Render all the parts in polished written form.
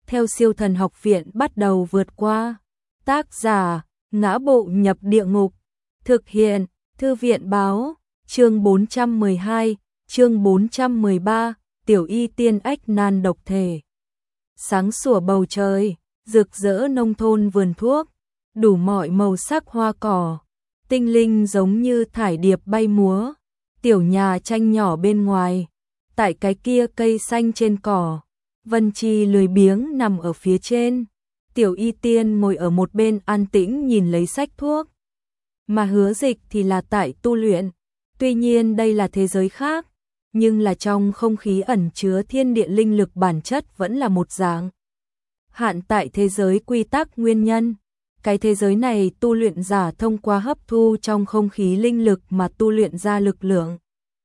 theo Siêu Thần Học Viện bắt đầu vượt qua. Tác giả: Ngã Bộ Nhập Địa Ngục. Thực hiện: Thư viện báo. Chương 412, chương 413, Tiểu Y Tiên ách nan độc thể. Sáng sủa bầu trời, rực rỡ nông thôn vườn thuốc, đủ mọi màu sắc hoa cỏ, tinh linh giống như thải điệp bay múa. Tiểu nhà tranh nhỏ bên ngoài, tại cái kia cây xanh trên cỏ, Vân Chi lười biếng nằm ở phía trên. Tiểu Y Tiên ngồi ở một bên an tĩnh nhìn lấy sách thuốc. Mà Hứa Dịch thì là tại tu luyện. Tuy nhiên đây là thế giới khác, nhưng là trong không khí ẩn chứa thiên địa linh lực bản chất vẫn là một dạng. Hạn tại thế giới quy tắc nguyên nhân. Cái thế giới này tu luyện giả thông qua hấp thu trong không khí linh lực mà tu luyện ra lực lượng,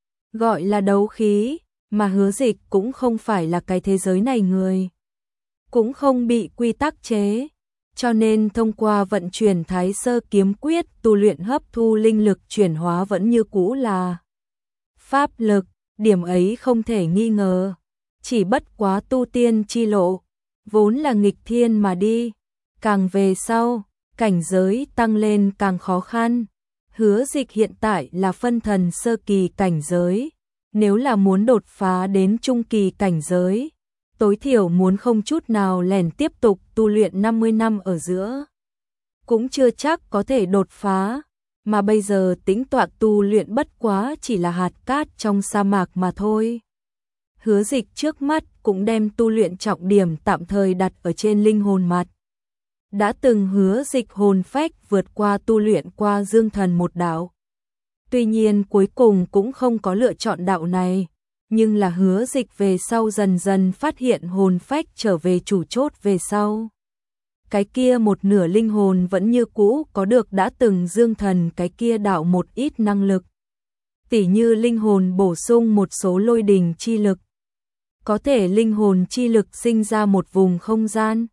gọi là đấu khí, mà Hứa Dịch cũng không phải là cái thế giới này người, cũng không bị quy tắc chế, cho nên thông qua vận chuyển Thái Sơ Kiếm Quyết tu luyện hấp thu linh lực chuyển hóa vẫn như cũ là pháp lực, điểm ấy không thể nghi ngờ. Chỉ bất quá tu tiên chi lộ vốn là nghịch thiên mà đi, càng về sau, cảnh giới tăng lên càng khó khăn. Hứa Dịch hiện tại là phân thần sơ kỳ cảnh giới, nếu là muốn đột phá đến trung kỳ cảnh giới, tối thiểu muốn không chút nào lèn tiếp tục tu luyện 50 năm ở giữa, cũng chưa chắc có thể đột phá, mà bây giờ tính toán tu luyện bất quá chỉ là hạt cát trong sa mạc mà thôi. Hứa Dịch trước mắt cũng đem tu luyện trọng điểm tạm thời đặt ở trên linh hồn mặt. Đã từng Hứa Dịch hồn phách vượt qua tu luyện qua Dương Thần một đạo. Tuy nhiên cuối cùng cũng không có lựa chọn đạo này, nhưng là Hứa Dịch về sau dần dần phát hiện hồn phách trở về chủ chốt về sau. Cái kia một nửa linh hồn vẫn như cũ có được đã từng Dương Thần cái kia đạo một ít năng lực. Tỉ như linh hồn bổ sung một số lôi đình chi lực. Có thể linh hồn chi lực sinh ra một vùng không gian.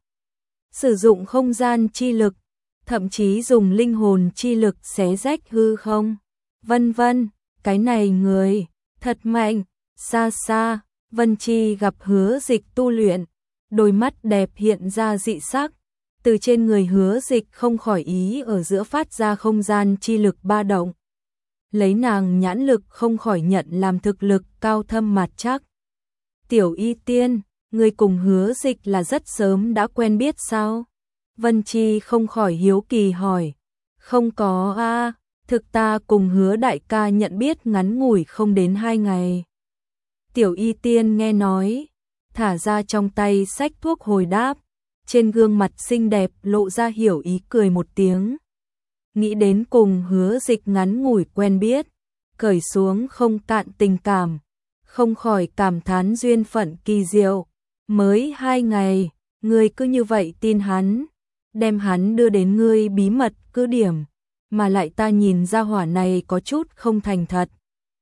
Sử dụng không gian chi lực, thậm chí dùng linh hồn chi lực xé rách hư không, vân vân. Cái này người thật mạnh. Xa xa, Vân Chi gặp Hứa Dịch tu luyện, đôi mắt đẹp hiện ra dị sắc, từ trên người Hứa Dịch không khỏi ý ở giữa phát ra không gian chi lực ba động. Lấy nàng nhãn lực không khỏi nhận làm thực lực cao thâm mặt chắc. Tiểu Y Tiên, người cùng Hứa Dịch là rất sớm đã quen biết sao? Vân Chi không khỏi hiếu kỳ hỏi. Không có a, thực ta cùng Hứa đại ca nhận biết ngắn ngủi không đến 2 ngày. Tiểu Y Tiên nghe nói, thả ra trong tay xách thuốc hồi đáp, trên gương mặt xinh đẹp lộ ra hiểu ý cười một tiếng. Nghĩ đến cùng Hứa Dịch ngắn ngủi quen biết, cởi xuống không cạn tình cảm, không khỏi cảm thán duyên phận kỳ diệu. Mới 2 ngày, ngươi cứ như vậy tin hắn, đem hắn đưa đến ngươi bí mật cứ điểm, mà lại ta nhìn ra hỏa này có chút không thành thật.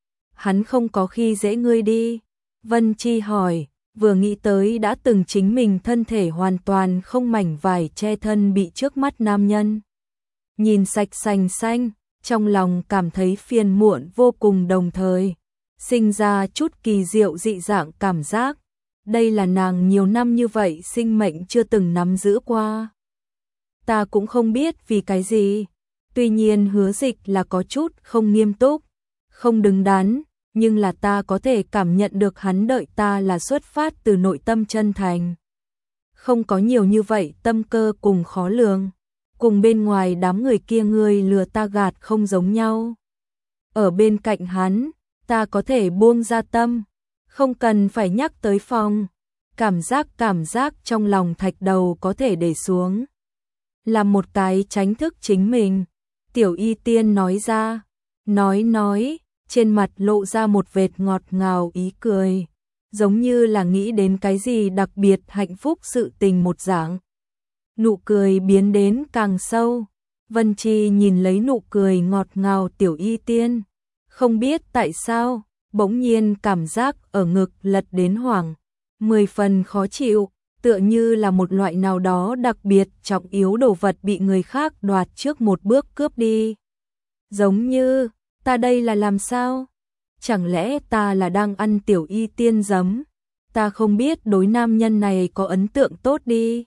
Hắn không có khi dễ ngươi đi? Vân Chi hỏi, vừa nghĩ tới đã từng chính mình thân thể hoàn toàn không mảnh vải che thân bị trước mắt nam nhân. Nhìn sạch sành xanh, trong lòng cảm thấy phiền muộn vô cùng, đồng thời sinh ra chút kỳ diệu dị dạng cảm giác. Đây là nàng nhiều năm như vậy sinh mệnh chưa từng nắm giữ qua. Ta cũng không biết vì cái gì. Tuy nhiên Hứa Dịch là có chút không nghiêm túc, không đứng đắn, nhưng là ta có thể cảm nhận được hắn đợi ta là xuất phát từ nội tâm chân thành. Không có nhiều như vậy tâm cơ cùng khó lường. Cùng bên ngoài đám người kia ngươi lừa ta gạt không giống nhau. Ở bên cạnh hắn, ta có thể buông ra tâm, không cần phải nhắc tới phòng. Cảm giác trong lòng thạch đầu có thể để xuống. Làm một cái tránh thức chính mình. Tiểu Y Tiên nói ra, nói, trên mặt lộ ra một vệt ngọt ngào ý cười, giống như là nghĩ đến cái gì đặc biệt hạnh phúc sự tình một dạng. Nụ cười biến đến càng sâu. Vân Chi nhìn lấy nụ cười ngọt ngào Tiểu Y Tiên, không biết tại sao, bỗng nhiên cảm giác ở ngực lật đến hoảng, 10 phần khó chịu, tựa như là một loại nào đó đặc biệt trọng yếu đồ vật bị người khác đoạt trước một bước cướp đi. Giống như, ta đây là làm sao? Chẳng lẽ ta là đang ăn Tiểu Y Tiên giấm? ta không biết đối nam nhân này có ấn tượng tốt đi.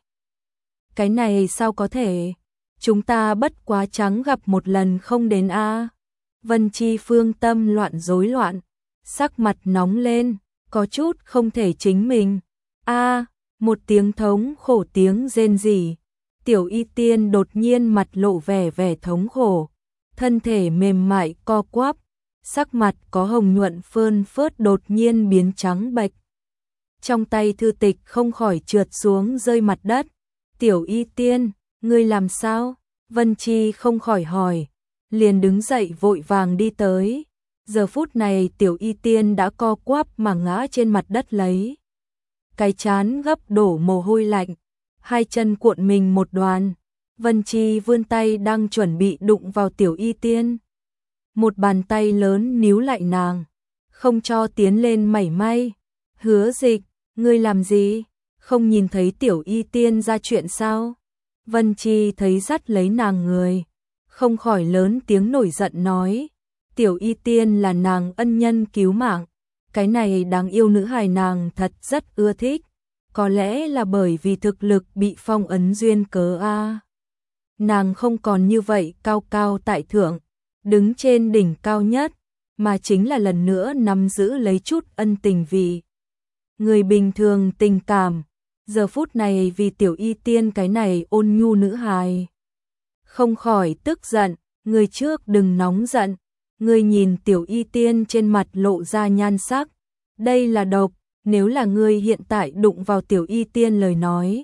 Cái này sao có thể? Chúng ta bất quá trắng gặp một lần không đến a. Vân Chi Phương tâm loạn rối loạn, sắc mặt nóng lên, có chút không thể chính mình. A, một tiếng thống khổ tiếng rên rỉ. Tiểu Y Tiên đột nhiên mặt lộ vẻ thống khổ, thân thể mềm mại co quắp, sắc mặt có hồng nhuận phơn phớt đột nhiên biến trắng bệch. Trong tay thư tịch không khỏi trượt xuống rơi mặt đất. Tiểu Y Tiên, ngươi làm sao? Vân Chi không khỏi hỏi, liền đứng dậy vội vàng đi tới. Giờ phút này Tiểu Y Tiên đã co quắp mà ngã trên mặt đất lấy. Cái trán gấp đổ mồ hôi lạnh, hai chân cuộn mình một đoàn. Vân Chi vươn tay đang chuẩn bị đụng vào Tiểu Y Tiên. Một bàn tay lớn níu lại nàng, không cho tiến lên mảy may. Hứa Dịch, ngươi làm gì? Không nhìn thấy Tiểu Y Tiên ra chuyện sao? Vân Chi thấy dắt lấy nàng người, không khỏi lớn tiếng nổi giận nói. Tiểu Y Tiên là nàng ân nhân cứu mạng, cái này đáng yêu nữ hài nàng thật rất ưa thích. Có lẽ là bởi vì thực lực bị phong ấn duyên cớ a. Nàng không còn như vậy cao cao tại thượng, đứng trên đỉnh cao nhất, mà chính là lần nữa nắm giữ lấy chút ân tình vì người bình thường tình cảm. Giờ phút này vì Tiểu Y Tiên cái này ôn nhu nữ hài, không khỏi tức giận. Người trước đừng nóng giận. Ngươi nhìn Tiểu Y Tiên trên mặt lộ ra nhan sắc, đây là độc, nếu là ngươi hiện tại đụng vào Tiểu Y Tiên lời nói,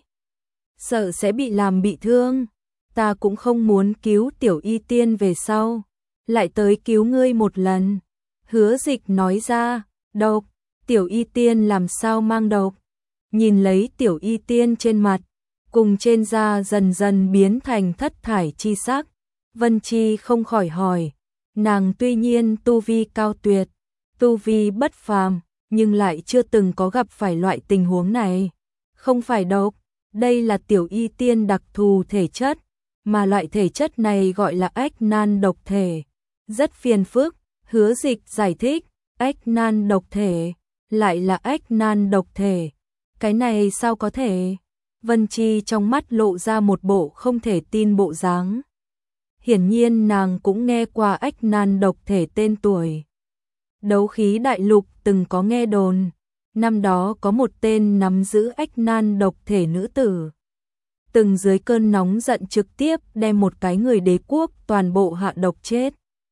sợ sẽ bị làm bị thương. Ta cũng không muốn cứu Tiểu Y Tiên về sau lại tới cứu ngươi một lần. Hứa Dịch nói ra. Độc? Tiểu Y Tiên làm sao mang độc? Nhìn lấy Tiểu Y Tiên trên mặt cùng trên da dần dần biến thành thất thải chi sắc, Vân Chi không khỏi hỏi. Nàng tuy nhiên tu vi cao tuyệt, tu vi bất phàm, nhưng lại chưa từng có gặp phải loại tình huống này. Không phải độc, đây là Tiểu Y Tiên đặc thù thể chất, mà loại thể chất này gọi là ách nan độc thể. Rất phiền phức. Hứa Dịch giải thích. Ách nan độc thể, lại là ách nan độc thể. Cái này sao có thể? Vân Chi trong mắt lộ ra một bộ không thể tin bộ dáng. Hiển nhiên nàng cũng nghe qua ách nan độc thể tên tuổi. Đấu khí đại lục từng có nghe đồn, năm đó có một tên nắm giữ ách nan độc thể nữ tử, từng dưới cơn nóng giận trực tiếp đem một cái người đế quốc toàn bộ hạ độc chết.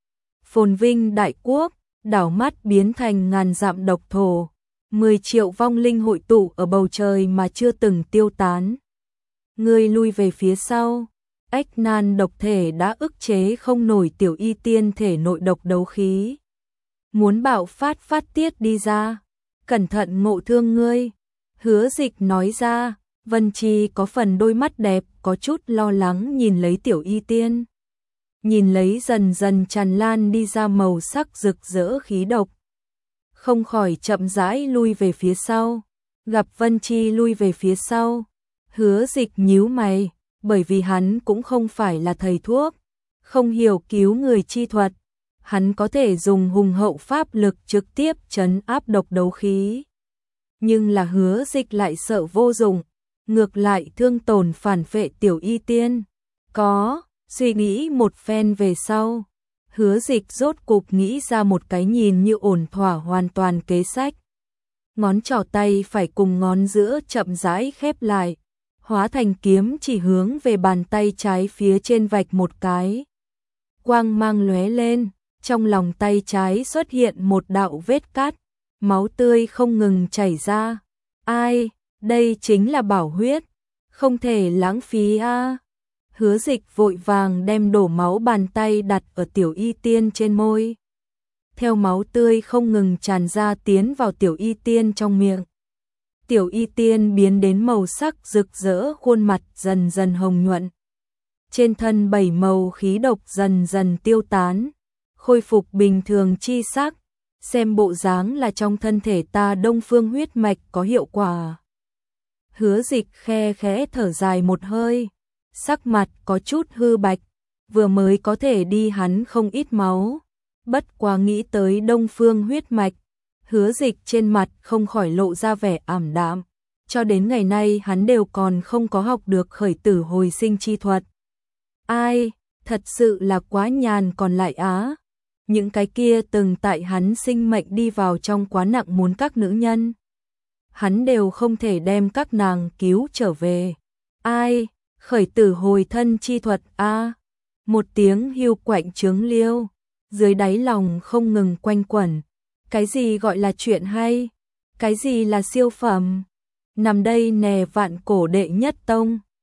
Phồn vinh đại quốc, đảo mắt biến thành ngàn dặm độc thổ, 10 triệu vong linh hội tụ ở bầu trời mà chưa từng tiêu tán. Ngươi lui về phía sau. Ách nan độc thể đã ức chế không nổi Tiểu Y Tiên thể nội độc đấu khí, muốn bạo phát tiết đi ra. Cẩn thận ngộ thương ngươi. Hứa Dịch nói ra. Vân Chi có phần đôi mắt đẹp có chút lo lắng nhìn lấy Tiểu Y Tiên, nhìn lấy dần dần tràn lan đi ra màu sắc rực rỡ khí độc, không khỏi chậm rãi lui về phía sau. Gặp Vân Chi lui về phía sau, Hứa Dịch nhíu mày, bởi vì hắn cũng không phải là thầy thuốc, không hiểu cứu người chi thuật, hắn có thể dùng hùng hậu pháp lực trực tiếp trấn áp độc đấu khí. Nhưng là Hứa Dịch lại sợ vô dụng, ngược lại thương tổn phản phệ Tiểu Y Tiên. Suy nghĩ một phen về sau, Hứa Dịch rốt cục nghĩ ra một cái nhìn như ổn thỏa hoàn toàn kế sách. Ngón trỏ tay phải cùng ngón giữa chậm rãi khép lại, hóa thành kiếm chỉ hướng về bàn tay trái phía trên vạch một cái. Quang mang lóe lên, trong lòng tay trái xuất hiện một đạo vết cắt, máu tươi không ngừng chảy ra. Ai, đây chính là bảo huyết, không thể lãng phí a. Hứa Dịch vội vàng đem đổ máu bàn tay đặt ở Tiểu Y Tiên trên môi. Theo máu tươi không ngừng tràn ra tiến vào Tiểu Y Tiên trong miệng. Tiểu Y Tiên biến đến màu sắc rực rỡ, khuôn mặt dần dần hồng nhuận. Trên thân 7 màu khí độc dần dần tiêu tán, khôi phục bình thường chi sắc, xem bộ dáng là trong thân thể ta Đông Phương huyết mạch có hiệu quả. Hứa Dịch khe khẽ thở dài một hơi, sắc mặt có chút hư bạch, vừa mới có thể đi hắn không ít máu, bất quá nghĩ tới Đông Phương huyết mạch, Hứa Dịch trên mặt không khỏi lộ ra vẻ ảm đạm. Cho đến ngày nay hắn đều còn không có học được khởi tử hồi sinh chi thuật. Ai, thật sự là quá nhàn còn lại á. Những cái kia từng tại hắn sinh mệnh đi vào trong quá nặng muốn các nữ nhân. Hắn đều không thể đem các nàng cứu trở về. Ai, khởi tử hồi thân chi thuật a. Một tiếng hưu quạnh chướng liêu, dưới đáy lòng không ngừng quanh quẩn. Cái gì gọi là chuyện hay? Cái gì là siêu phẩm? Nằm đây nè vạn cổ đệ nhất tông.